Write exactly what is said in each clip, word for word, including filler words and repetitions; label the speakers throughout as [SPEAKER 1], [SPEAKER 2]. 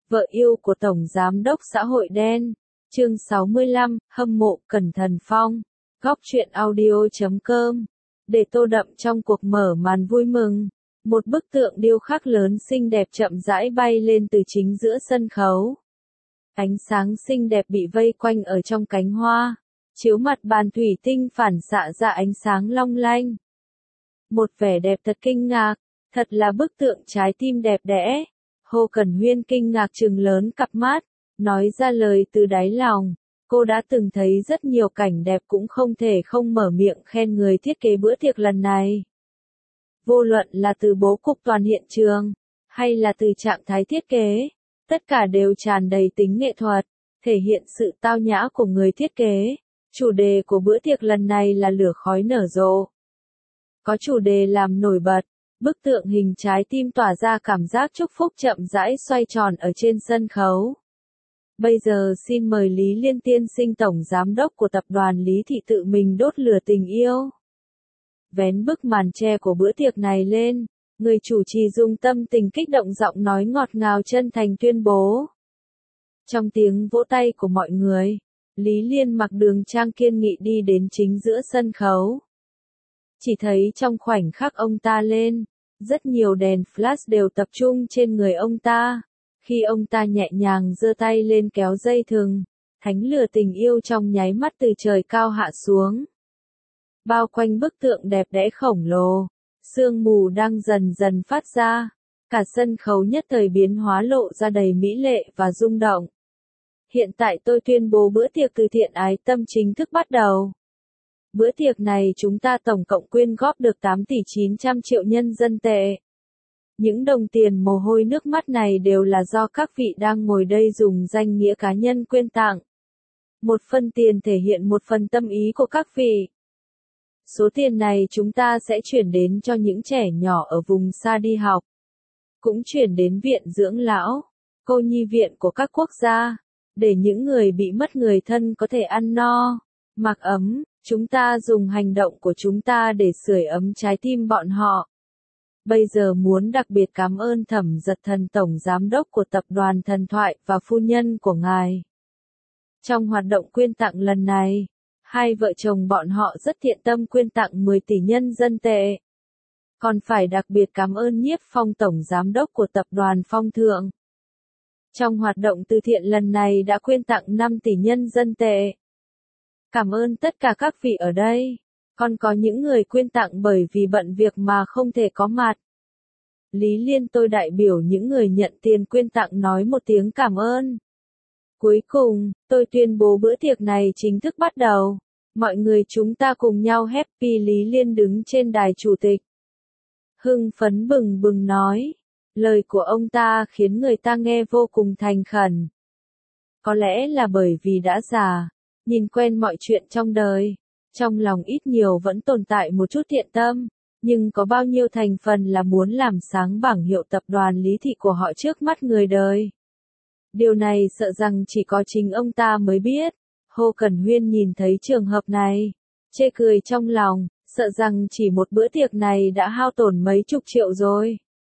[SPEAKER 1] Vợ yêu của Tổng Giám đốc xã hội đen. Chương sáu mươi lăm, hâm mộ Cẩn Thận Phong. Góc truyện audio chấm com. Để tô đậm trong cuộc mở màn vui mừng, một bức tượng điêu khắc lớn xinh đẹp chậm rãi bay lên từ chính giữa sân khấu. Ánh sáng xinh đẹp bị vây quanh ở trong cánh hoa, chiếu mặt bàn thủy tinh phản xạ ra ánh sáng long lanh. Một vẻ đẹp thật kinh ngạc, thật là bức tượng trái tim đẹp đẽ. Hồ Cẩn Huyên kinh ngạc trừng lớn cặp mắt, nói ra lời từ đáy lòng. Cô đã từng thấy rất nhiều cảnh đẹp cũng không thể không mở miệng khen người thiết kế bữa tiệc lần này. Vô luận là từ bố cục toàn hiện trường, hay là từ trạng thái thiết kế, tất cả đều tràn đầy tính nghệ thuật, thể hiện sự tao nhã của người thiết kế. Chủ đề của bữa tiệc lần này là lửa khói nở rộ. Có chủ đề làm nổi bật, bức tượng hình trái tim tỏa ra cảm giác chúc phúc chậm rãi xoay tròn ở trên sân khấu. Bây giờ xin mời Lý Liên tiên sinh tổng giám đốc của tập đoàn Lý Thị tự mình đốt lửa tình yêu. Vén bức màn che của bữa tiệc này lên, người chủ trì dùng tâm tình kích động giọng nói ngọt ngào chân thành tuyên bố. Trong tiếng vỗ tay của mọi người, Lý Liên mặc đường trang kiên nghị đi đến chính giữa sân khấu. Chỉ thấy trong khoảnh khắc ông ta lên, rất nhiều đèn flash đều tập trung trên người ông ta. Khi ông ta nhẹ nhàng giơ tay lên kéo dây thừng, thánh lửa tình yêu trong nháy mắt từ trời cao hạ xuống. Bao quanh bức tượng đẹp đẽ khổng lồ, sương mù đang dần dần phát ra, cả sân khấu nhất thời biến hóa lộ ra đầy mỹ lệ và rung động. Hiện tại tôi tuyên bố bữa tiệc từ thiện ái tâm chính thức bắt đầu. Bữa tiệc này chúng ta tổng cộng quyên góp được tám tỷ chín trăm triệu nhân dân tệ. Những đồng tiền mồ hôi nước mắt này đều là do các vị đang ngồi đây dùng danh nghĩa cá nhân quyên tặng. Một phần tiền thể hiện một phần tâm ý của các vị. Số tiền này chúng ta sẽ chuyển đến cho những trẻ nhỏ ở vùng xa đi học. Cũng chuyển đến viện dưỡng lão, cô nhi viện của các quốc gia, để những người bị mất người thân có thể ăn no, mặc ấm. Chúng ta dùng hành động của chúng ta để sưởi ấm trái tim bọn họ. Bây giờ muốn đặc biệt cảm ơn Thẩm Dật Thần Tổng Giám đốc của Tập đoàn Thần Thoại và phu nhân của ngài. Trong hoạt động quyên tặng lần này, hai vợ chồng bọn họ rất thiện tâm quyên tặng mười tỷ nhân dân tệ. Còn phải đặc biệt cảm ơn Nhiếp Phong Tổng Giám đốc của Tập đoàn Phong Thượng. Trong hoạt động từ thiện lần này đã quyên tặng năm tỷ nhân dân tệ. Cảm ơn tất cả các vị ở đây. Còn có những người quyên tặng bởi vì bận việc mà không thể có mặt. Lý Liên tôi đại biểu những người nhận tiền quyên tặng nói một tiếng cảm ơn. Cuối cùng, tôi tuyên bố bữa tiệc này chính thức bắt đầu. Mọi người chúng ta cùng nhau happy. Lý Liên đứng trên đài chủ tịch. Hưng phấn bừng bừng nói. Lời của ông ta khiến người ta nghe vô cùng thành khẩn. Có lẽ là bởi vì đã già, nhìn quen mọi chuyện trong đời. Trong lòng ít nhiều vẫn tồn tại một chút thiện tâm, nhưng có bao nhiêu thành phần là muốn làm sáng bảng hiệu tập đoàn Lý Thị của họ trước mắt người đời. Điều này sợ rằng chỉ có chính ông ta mới biết. Hồ Cẩn Huyên nhìn thấy trường hợp này, chê cười trong lòng, sợ rằng chỉ một bữa tiệc này đã hao tổn mấy chục triệu rồi.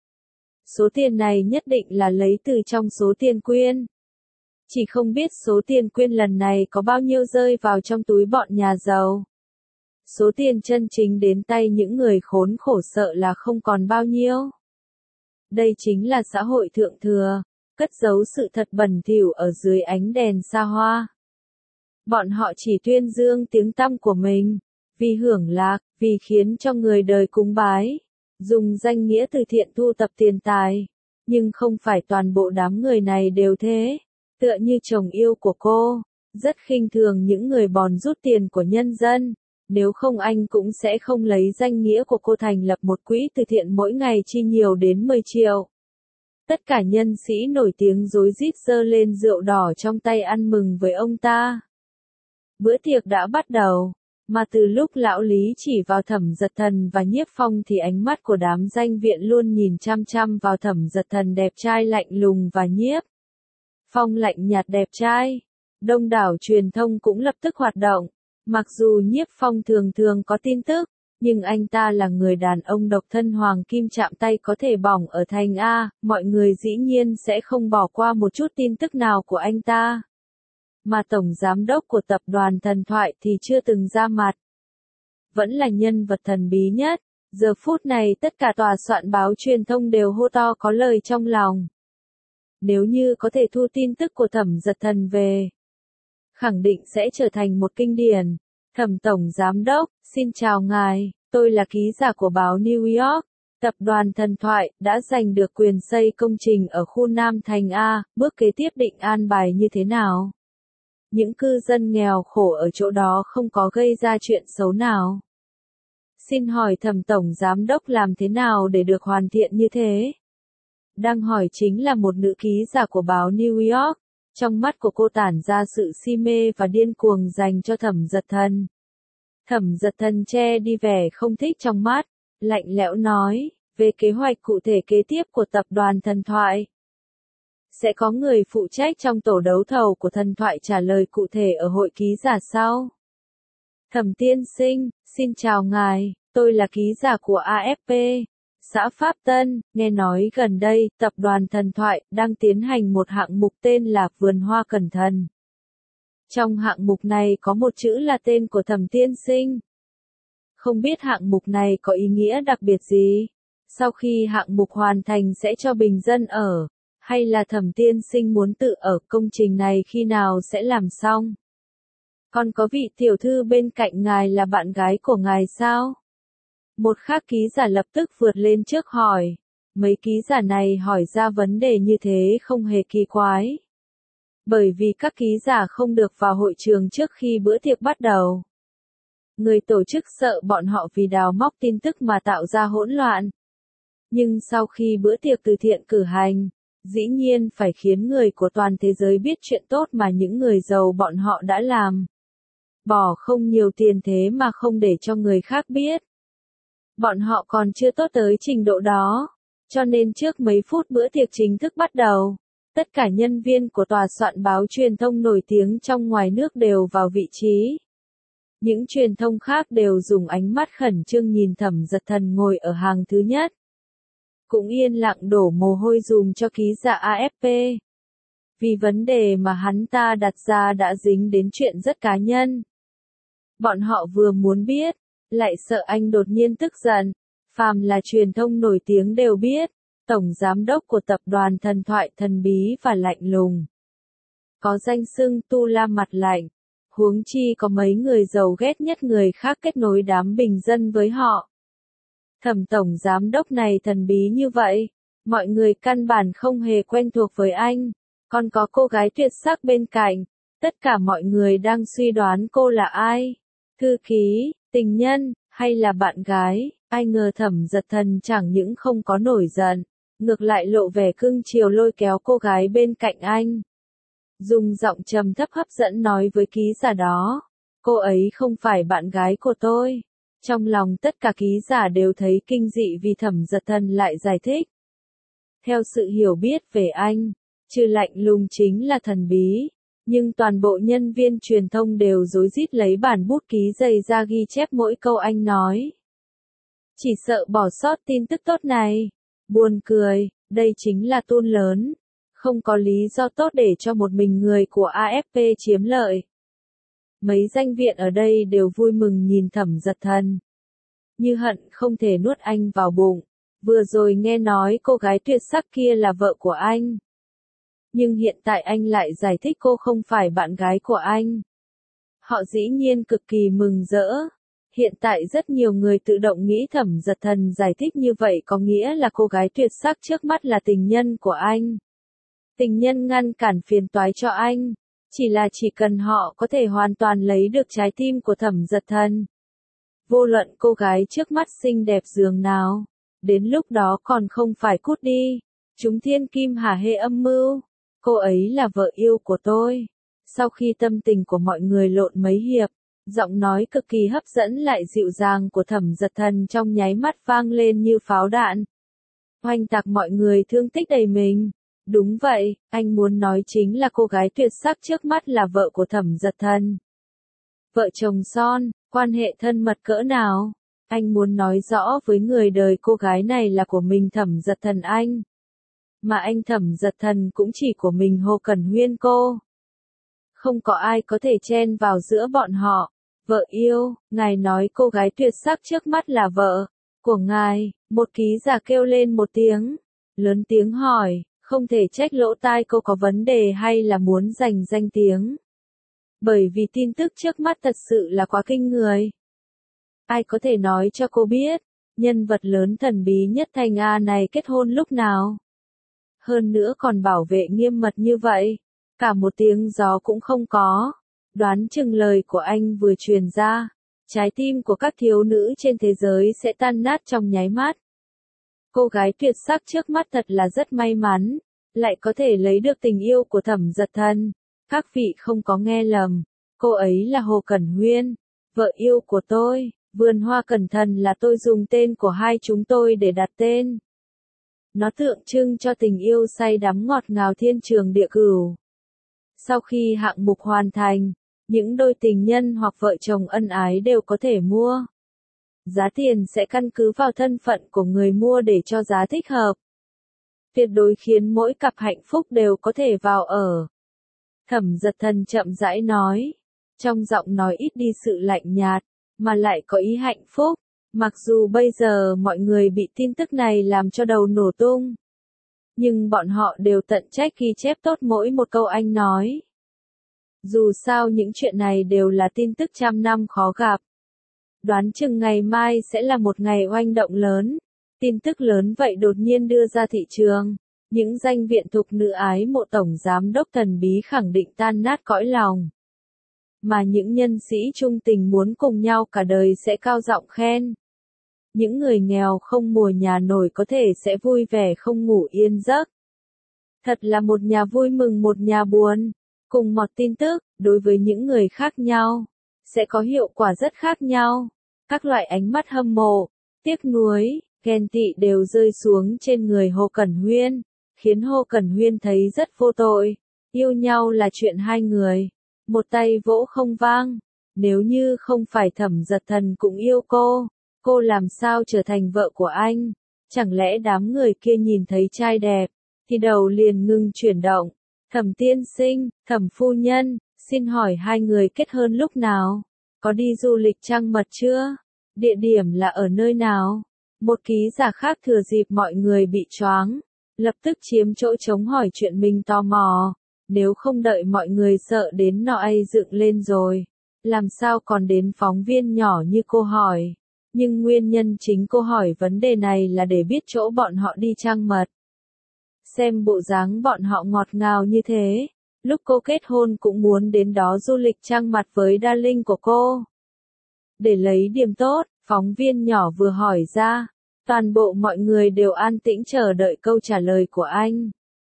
[SPEAKER 1] Số tiền này nhất định là lấy từ trong số tiền quyên. Chỉ không biết số tiền quyên lần này có bao nhiêu rơi vào trong túi bọn nhà giàu. Số tiền chân chính đến tay những người khốn khổ sợ là không còn bao nhiêu. Đây chính là xã hội thượng thừa, cất giấu sự thật bẩn thỉu ở dưới ánh đèn xa hoa. Bọn họ chỉ tuyên dương tiếng tăm của mình, vì hưởng lạc, vì khiến cho người đời cúng bái, dùng danh nghĩa từ thiện thu tập tiền tài. Nhưng không phải toàn bộ đám người này đều thế. Tựa như chồng yêu của cô, rất khinh thường những người bòn rút tiền của nhân dân. Nếu không anh cũng sẽ không lấy danh nghĩa của cô thành lập một quỹ từ thiện mỗi ngày chi nhiều đến mười triệu. Tất cả nhân sĩ nổi tiếng rối rít giơ lên rượu đỏ trong tay ăn mừng với ông ta. Bữa tiệc đã bắt đầu, mà từ lúc lão Lý chỉ vào Thẩm Dật Thần và Nhiếp Phong thì ánh mắt của đám danh viện luôn nhìn chăm chăm vào Thẩm Dật Thần đẹp trai lạnh lùng và Nhiếp Phong lạnh nhạt đẹp trai. Đông đảo truyền thông cũng lập tức hoạt động. Mặc dù Nhiếp Phong thường thường có tin tức, Nhưng anh ta là người đàn ông độc thân hoàng kim chạm tay có thể bỏng ở thành A, mọi người dĩ nhiên sẽ không bỏ qua một chút tin tức nào của anh ta. Mà tổng giám đốc của tập đoàn thần thoại thì chưa từng ra mặt. Vẫn là nhân vật thần bí nhất. Giờ phút này tất cả tòa soạn báo truyền thông đều hô to có lời trong lòng. Nếu như có thể thu tin tức của Thẩm Dật Thần về, khẳng định sẽ trở thành một kinh điển. Thẩm Tổng Giám Đốc, xin chào ngài, tôi là ký giả của báo New York. Tập đoàn thần thoại đã giành được quyền xây công trình ở khu Nam Thành A, bước kế tiếp định an bài như thế nào? Những cư dân nghèo khổ ở chỗ đó không có gây ra chuyện xấu nào. Xin hỏi Thẩm Tổng Giám Đốc làm thế nào để được hoàn thiện như thế? Đang hỏi chính là một nữ ký giả của báo New York. Trong mắt của cô tản ra sự si mê và điên cuồng dành cho Thẩm Dật Thần. Thẩm Dật Thần che đi vẻ không thích trong mắt, lạnh lẽo nói, về kế hoạch cụ thể kế tiếp của tập đoàn thần thoại. Sẽ có người phụ trách trong tổ đấu thầu của thần thoại trả lời cụ thể ở hội ký giả sau. Thẩm tiên sinh, xin chào ngài, tôi là ký giả của a ép pê, xã Pháp Tân, nghe nói gần đây, tập đoàn thần thoại đang tiến hành một hạng mục tên là Vườn Hoa Cẩn Thận. Trong hạng mục này có một chữ là tên của Thẩm tiên sinh. Không biết hạng mục này có ý nghĩa đặc biệt gì? Sau khi hạng mục hoàn thành sẽ cho bình dân ở, hay là Thẩm tiên sinh muốn tự ở công trình này khi nào sẽ làm xong? Còn có vị tiểu thư bên cạnh ngài là bạn gái của ngài sao? Một khác ký giả lập tức vượt lên trước hỏi. Mấy ký giả này hỏi ra vấn đề như thế không hề kỳ quái. Bởi vì các ký giả không được vào hội trường trước khi bữa tiệc bắt đầu. Người tổ chức sợ bọn họ vì đào móc tin tức mà tạo ra hỗn loạn. Nhưng sau khi bữa tiệc từ thiện cử hành, dĩ nhiên phải khiến người của toàn thế giới biết chuyện tốt mà những người giàu bọn họ đã làm. Bỏ không nhiều tiền thế mà không để cho người khác biết. Bọn họ còn chưa tốt tới trình độ đó, cho nên trước mấy phút bữa tiệc chính thức bắt đầu, tất cả nhân viên của tòa soạn báo truyền thông nổi tiếng trong ngoài nước đều vào vị trí. Những truyền thông khác đều dùng ánh mắt khẩn trương nhìn Thẩm Dật Thần ngồi ở hàng thứ nhất. Cũng yên lặng đổ mồ hôi dùm cho ký giả a ép pê. Vì vấn đề mà hắn ta đặt ra đã dính đến chuyện rất cá nhân. Bọn họ vừa muốn biết, lại sợ anh đột nhiên tức giận. Phàm là truyền thông nổi tiếng đều biết, tổng giám đốc của tập đoàn thần thoại thần bí và lạnh lùng. Có danh xưng tu la mặt lạnh, huống chi có mấy người giàu ghét nhất người khác kết nối đám bình dân với họ. Thẩm tổng giám đốc này thần bí như vậy, mọi người căn bản không hề quen thuộc với anh, còn có cô gái tuyệt sắc bên cạnh, tất cả mọi người đang suy đoán cô là ai, thư ký, tình nhân, hay là bạn gái, ai ngờ Thẩm Dật Thần chẳng những không có nổi giận, ngược lại lộ vẻ cưng chiều lôi kéo cô gái bên cạnh anh. Dùng giọng trầm thấp hấp dẫn nói với ký giả đó, cô ấy không phải bạn gái của tôi. Trong lòng tất cả ký giả đều thấy kinh dị vì Thẩm Dật Thần lại giải thích. Theo sự hiểu biết về anh, trừ lạnh lùng chính là thần bí, nhưng toàn bộ nhân viên truyền thông đều rối rít lấy bản bút ký dày ra ghi chép mỗi câu anh nói. Chỉ sợ bỏ sót tin tức tốt này. Buồn cười, đây chính là tuôn lớn. Không có lý do tốt để cho một mình người của a ép pê chiếm lợi. Mấy danh viện ở đây đều vui mừng nhìn Thẩm Dật Thần. Như hận không thể nuốt anh vào bụng. Vừa rồi nghe nói cô gái tuyệt sắc kia là vợ của anh. Nhưng hiện tại anh lại giải thích cô không phải bạn gái của anh. Họ dĩ nhiên cực kỳ mừng rỡ. Hiện tại rất nhiều người tự động nghĩ Thẩm Dật Thần giải thích như vậy có nghĩa là cô gái tuyệt sắc trước mắt là tình nhân của anh. Tình nhân ngăn cản phiền toái cho anh. Chỉ là chỉ cần họ có thể hoàn toàn lấy được trái tim của Thẩm Dật Thần. Vô luận cô gái trước mắt xinh đẹp giường nào, đến lúc đó còn không phải cút đi. Chúng thiên kim hả hê âm mưu. Cô ấy là vợ yêu của tôi. Sau khi tâm tình của mọi người lộn mấy hiệp, giọng nói cực kỳ hấp dẫn lại dịu dàng của Thẩm Dật Thần trong nháy mắt vang lên như pháo đạn. Oanh tạc mọi người thương tích đầy mình. Đúng vậy, anh muốn nói chính là cô gái tuyệt sắc trước mắt là vợ của Thẩm Dật Thần. Vợ chồng son, quan hệ thân mật cỡ nào? Anh muốn nói rõ với người đời cô gái này là của mình Thẩm Giật Thần anh. Mà anh Thẩm Giật Thần cũng chỉ của mình Hồ Cẩn Huyên cô. Không có ai có thể chen vào giữa bọn họ. Vợ yêu, ngài nói cô gái tuyệt sắc trước mắt là vợ của ngài, một ký giả kêu lên một tiếng, lớn tiếng hỏi, không thể trách lỗ tai cô có vấn đề hay là muốn giành danh tiếng. Bởi vì tin tức trước mắt thật sự là quá kinh người. Ai có thể nói cho cô biết, nhân vật lớn thần bí nhất Thành A này kết hôn lúc nào? Hơn nữa còn bảo vệ nghiêm mật như vậy, cả một tiếng gió cũng không có. Đoán chừng lời của anh vừa truyền ra, trái tim của các thiếu nữ trên thế giới sẽ tan nát trong nháy mắt. Cô gái tuyệt sắc trước mắt thật là rất may mắn, lại có thể lấy được tình yêu của Thẩm Giật Thần. Các vị không có nghe lầm, cô ấy là Hồ Cẩn Huyên, vợ yêu của tôi. Vườn hoa cẩn thận là tôi dùng tên của hai chúng tôi để đặt tên. Nó tượng trưng cho tình yêu say đắm ngọt ngào thiên trường địa cửu. Sau khi hạng mục hoàn thành, những đôi tình nhân hoặc vợ chồng ân ái đều có thể mua. Giá tiền sẽ căn cứ vào thân phận của người mua để cho giá thích hợp. Tuyệt đối khiến mỗi cặp hạnh phúc đều có thể vào ở. Thẩm Giật Thần chậm rãi nói, trong giọng nói ít đi sự lạnh nhạt, mà lại có ý hạnh phúc, mặc dù bây giờ mọi người bị tin tức này làm cho đầu nổ tung. Nhưng bọn họ đều tận trách ghi chép tốt mỗi một câu anh nói. Dù sao những chuyện này đều là tin tức trăm năm khó gặp. Đoán chừng ngày mai sẽ là một ngày oanh động lớn. Tin tức lớn vậy đột nhiên đưa ra thị trường. Những danh viện thục nữ ái mộ tổng giám đốc thần bí khẳng định tan nát cõi lòng. Mà những nhân sĩ trung tình muốn cùng nhau cả đời sẽ cao giọng khen. Những người nghèo không mùa nhà nổi có thể sẽ vui vẻ không ngủ yên giấc. Thật là một nhà vui mừng một nhà buồn. Cùng một tin tức, đối với những người khác nhau, sẽ có hiệu quả rất khác nhau. Các loại ánh mắt hâm mộ, tiếc nuối, ghen tị đều rơi xuống trên người Hồ Cẩn Huyên, khiến Hồ Cẩn Huyên thấy rất vô tội. Yêu nhau là chuyện hai người, một tay vỗ không vang. Nếu như không phải Thẩm Giật Thần cũng yêu cô, cô làm sao trở thành vợ của anh? Chẳng lẽ đám người kia nhìn thấy trai đẹp, thì đầu liền ngừng chuyển động. Thẩm tiên sinh, Thẩm phu nhân, xin hỏi hai người kết hôn lúc nào? Có đi du lịch trăng mật chưa? Địa điểm là ở nơi nào? Một ký giả khác thừa dịp mọi người bị choáng, lập tức chiếm chỗ trống hỏi chuyện mình tò mò. Nếu không đợi mọi người sợ đến nọ ai dựng lên rồi, làm sao còn đến phóng viên nhỏ như cô hỏi. Nhưng nguyên nhân chính cô hỏi vấn đề này là để biết chỗ bọn họ đi trăng mật. Xem bộ dáng bọn họ ngọt ngào như thế, lúc cô kết hôn cũng muốn đến đó du lịch trăng mật với darling của cô. Để lấy điểm tốt, phóng viên nhỏ vừa hỏi ra, toàn bộ mọi người đều an tĩnh chờ đợi câu trả lời của anh.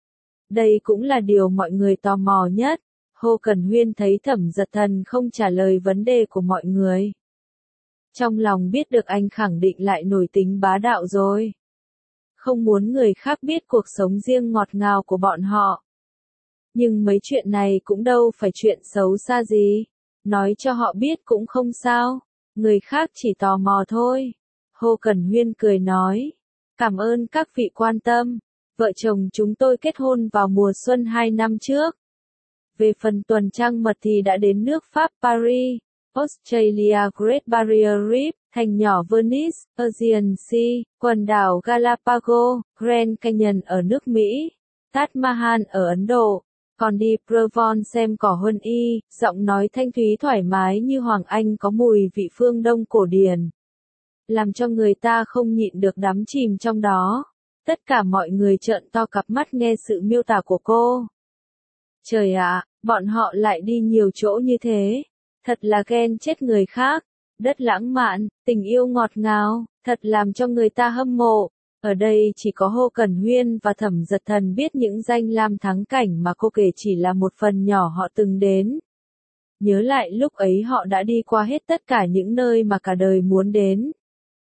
[SPEAKER 1] Đây cũng là điều mọi người tò mò nhất. Hồ Cẩn Huyên thấy Thẩm Giật Thần không trả lời vấn đề của mọi người. Trong lòng biết được anh khẳng định lại nổi tính bá đạo rồi. Không muốn người khác biết cuộc sống riêng ngọt ngào của bọn họ. Nhưng mấy chuyện này cũng đâu phải chuyện xấu xa gì. Nói cho họ biết cũng không sao. Người khác chỉ tò mò thôi. Hồ Cẩn Huyên cười nói. Cảm ơn các vị quan tâm. Vợ chồng chúng tôi kết hôn vào mùa xuân hai năm trước. Về phần tuần trăng mật thì đã đến nước Pháp Paris, Australia Great Barrier Reef, thành nhỏ Venice, Aegean Sea, quần đảo Galapagos, Grand Canyon ở nước Mỹ, Taj Mahal ở Ấn Độ. Còn đi Provence xem cỏ huân y, giọng nói thanh thúy thoải mái như Hoàng Anh có mùi vị phương Đông cổ điển. Làm cho người ta không nhịn được đắm chìm trong đó. Tất cả mọi người trợn to cặp mắt nghe sự miêu tả của cô. Trời ạ, bọn họ lại đi nhiều chỗ như thế. Thật là ghen chết người khác. Đất lãng mạn, tình yêu ngọt ngào, thật làm cho người ta hâm mộ. Ở đây chỉ có Hồ Cẩn Huyên và Thẩm Giật Thần biết những danh lam thắng cảnh mà cô kể chỉ là một phần nhỏ họ từng đến. Nhớ lại lúc ấy họ đã đi qua hết tất cả những nơi mà cả đời muốn đến.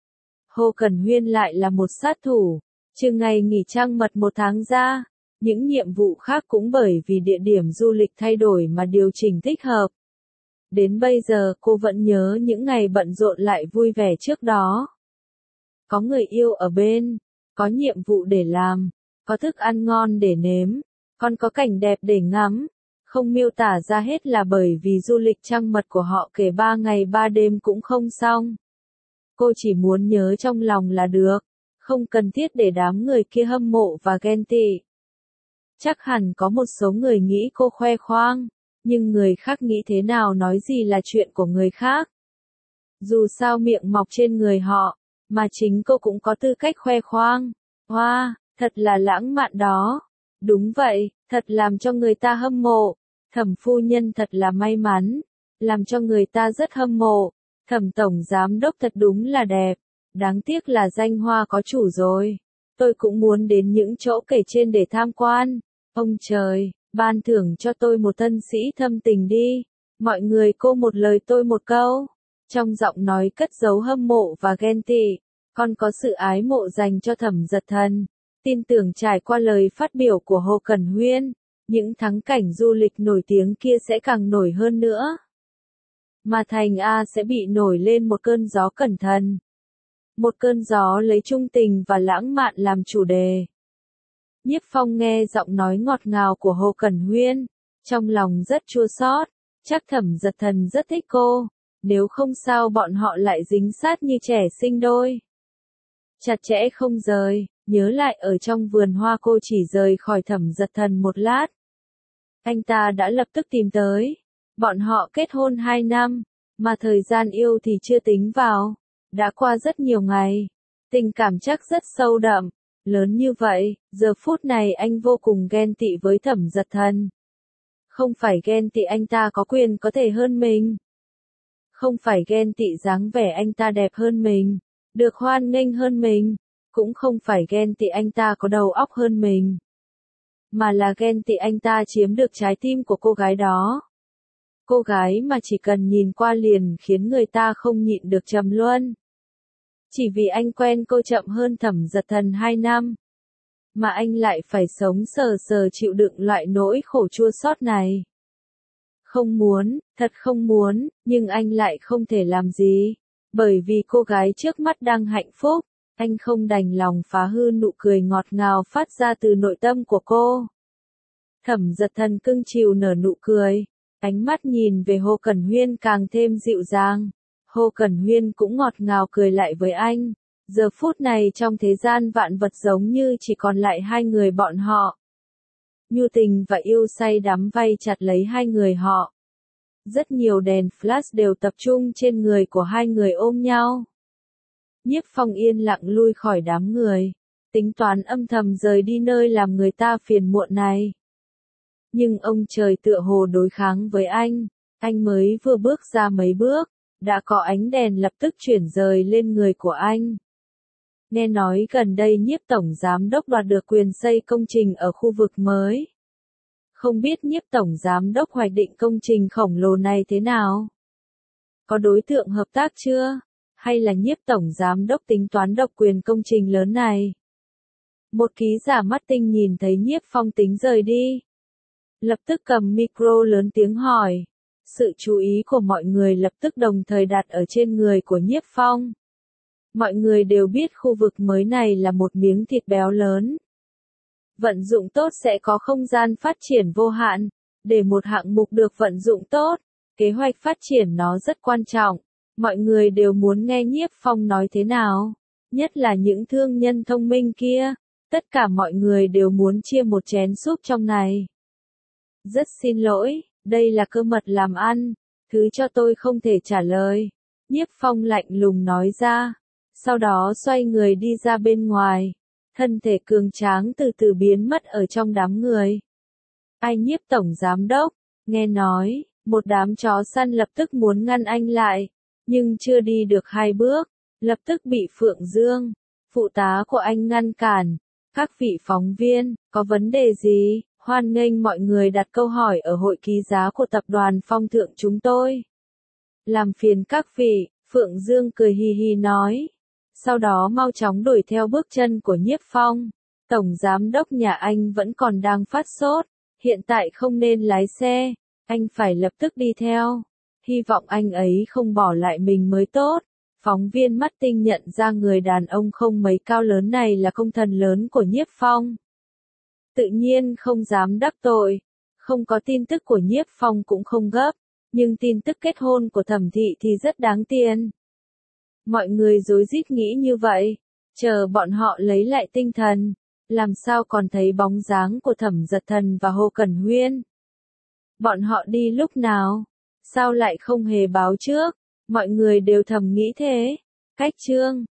[SPEAKER 1] Hồ Cẩn Huyên lại là một sát thủ. Trừ ngày nghỉ trăng mật một tháng ra, những nhiệm vụ khác cũng bởi vì địa điểm du lịch thay đổi mà điều chỉnh thích hợp. Đến bây giờ cô vẫn nhớ những ngày bận rộn lại vui vẻ trước đó. Có người yêu ở bên, có nhiệm vụ để làm, có thức ăn ngon để nếm, còn có cảnh đẹp để ngắm. Không miêu tả ra hết là bởi vì du lịch trăng mật của họ kể ba ngày ba đêm cũng không xong. Cô chỉ muốn nhớ trong lòng là được, không cần thiết để đám người kia hâm mộ và ghen tị. Chắc hẳn có một số người nghĩ cô khoe khoang, nhưng người khác nghĩ thế nào nói gì là chuyện của người khác. Dù sao miệng mọc trên người họ, mà chính cô cũng có tư cách khoe khoang. Wow, thật là lãng mạn đó. Đúng vậy, thật làm cho người ta hâm mộ. Thẩm phu nhân thật là may mắn, làm cho người ta rất hâm mộ. Thẩm tổng giám đốc thật đúng là đẹp, đáng tiếc là danh hoa có chủ rồi. Tôi cũng muốn đến những chỗ kể trên để tham quan. Ông trời, ban thưởng cho tôi một thân sĩ thâm tình đi. Mọi người cô một lời tôi một câu. Trong giọng nói cất giấu hâm mộ và ghen tị, còn có sự ái mộ dành cho Thẩm Giật Thần. Tin tưởng trải qua lời phát biểu của Hồ Cẩn Huyên, những thắng cảnh du lịch nổi tiếng kia sẽ càng nổi hơn nữa. Mà thành A sẽ bị nổi lên một cơn gió cẩn thận. Một cơn gió lấy trung tình và lãng mạn làm chủ đề. Nhiếp Phong nghe giọng nói ngọt ngào của Hồ Cẩn Huyên, trong lòng rất chua xót, chắc Thẩm Giật Thần rất thích cô, nếu không sao bọn họ lại dính sát như trẻ sinh đôi. Chặt chẽ không rời, nhớ lại ở trong vườn hoa cô chỉ rời khỏi Thẩm Giật Thần một lát. Anh ta đã lập tức tìm tới, bọn họ kết hôn hai năm, mà thời gian yêu thì chưa tính vào, đã qua rất nhiều ngày, tình cảm chắc rất sâu đậm. Lớn như vậy, giờ phút này anh vô cùng ghen tị với Thẩm Giật Thần. Không phải ghen tị anh ta có quyền có thể hơn mình. Không phải ghen tị dáng vẻ anh ta đẹp hơn mình, được hoan nghênh hơn mình. Cũng không phải ghen tị anh ta có đầu óc hơn mình. Mà là ghen tị anh ta chiếm được trái tim của cô gái đó. Cô gái mà chỉ cần nhìn qua liền khiến người ta không nhịn được trầm luân. Chỉ vì anh quen cô chậm hơn Thẩm Giật Thần hai năm. Mà anh lại phải sống sờ sờ chịu đựng loại nỗi khổ chua xót này. Không muốn, thật không muốn, nhưng anh lại không thể làm gì. Bởi vì cô gái trước mắt đang hạnh phúc, anh không đành lòng phá hư nụ cười ngọt ngào phát ra từ nội tâm của cô. Thẩm Giật Thần cưng chiều nở nụ cười, ánh mắt nhìn về Hồ Cẩn Huyên càng thêm dịu dàng. Hồ Cẩn Huyên cũng ngọt ngào cười lại với anh. Giờ phút này trong thế gian vạn vật giống như chỉ còn lại hai người bọn họ. Nhu tình và yêu say đắm vây chặt lấy hai người họ. Rất nhiều đèn flash đều tập trung trên người của hai người ôm nhau. Nhiếp Phong yên lặng lui khỏi đám người, tính toán âm thầm rời đi nơi làm người ta phiền muộn này. Nhưng ông trời tựa hồ đối kháng với anh, anh mới vừa bước ra mấy bước, đã có ánh đèn lập tức chuyển rời lên người của anh. Nghe nói gần đây Nhiếp Tổng Giám Đốc đoạt được quyền xây công trình ở khu vực mới. Không biết Nhiếp Tổng Giám Đốc hoạch định công trình khổng lồ này thế nào? Có đối tượng hợp tác chưa? Hay là Nhiếp Tổng Giám Đốc tính toán độc quyền công trình lớn này? Một ký giả mắt tinh nhìn thấy Nhiếp Phong tính rời đi. Lập tức cầm micro lớn tiếng hỏi. Sự chú ý của mọi người lập tức đồng thời đặt ở trên người của Nhiếp Phong. Mọi người đều biết khu vực mới này là một miếng thịt béo lớn. Vận dụng tốt sẽ có không gian phát triển vô hạn. Để một hạng mục được vận dụng tốt, kế hoạch phát triển nó rất quan trọng. Mọi người đều muốn nghe Nhiếp Phong nói thế nào. Nhất là những thương nhân thông minh kia. Tất cả mọi người đều muốn chia một chén súp trong này. Rất xin lỗi, đây là cơ mật làm ăn. Thứ cho tôi không thể trả lời. Nhiếp Phong lạnh lùng nói ra. Sau đó xoay người đi ra bên ngoài. Thân thể cường tráng từ từ biến mất ở trong đám người. Ai Nhiếp Tổng Giám Đốc, nghe nói, một đám chó săn lập tức muốn ngăn anh lại. Nhưng chưa đi được hai bước, lập tức bị Phượng Dương, phụ tá của anh ngăn cản. Các vị phóng viên, có vấn đề gì? Hoan nghênh mọi người đặt câu hỏi ở hội ký giá của tập đoàn Phong Thượng chúng tôi. Làm phiền các vị, Phượng Dương cười hì hì nói. Sau đó mau chóng đuổi theo bước chân của Nhiếp Phong. Tổng Giám Đốc nhà anh vẫn còn đang phát sốt, hiện tại không nên lái xe, anh phải lập tức đi theo. Hy vọng anh ấy không bỏ lại mình mới tốt. Phóng viên mắt tinh nhận ra người đàn ông không mấy cao lớn này là công thần lớn của Nhiếp Phong. Tự nhiên không dám đắc tội. Không có tin tức của Nhiếp Phong cũng không gấp. Nhưng tin tức kết hôn của Thẩm Thị thì rất đáng tiền. Mọi người rối rít nghĩ như vậy. Chờ bọn họ lấy lại tinh thần. Làm sao còn thấy bóng dáng của Thẩm Giật Thần và Hồ Cẩn Huyên. Bọn họ đi lúc nào? Sao lại không hề báo trước? Mọi người đều thầm nghĩ thế. Cách chương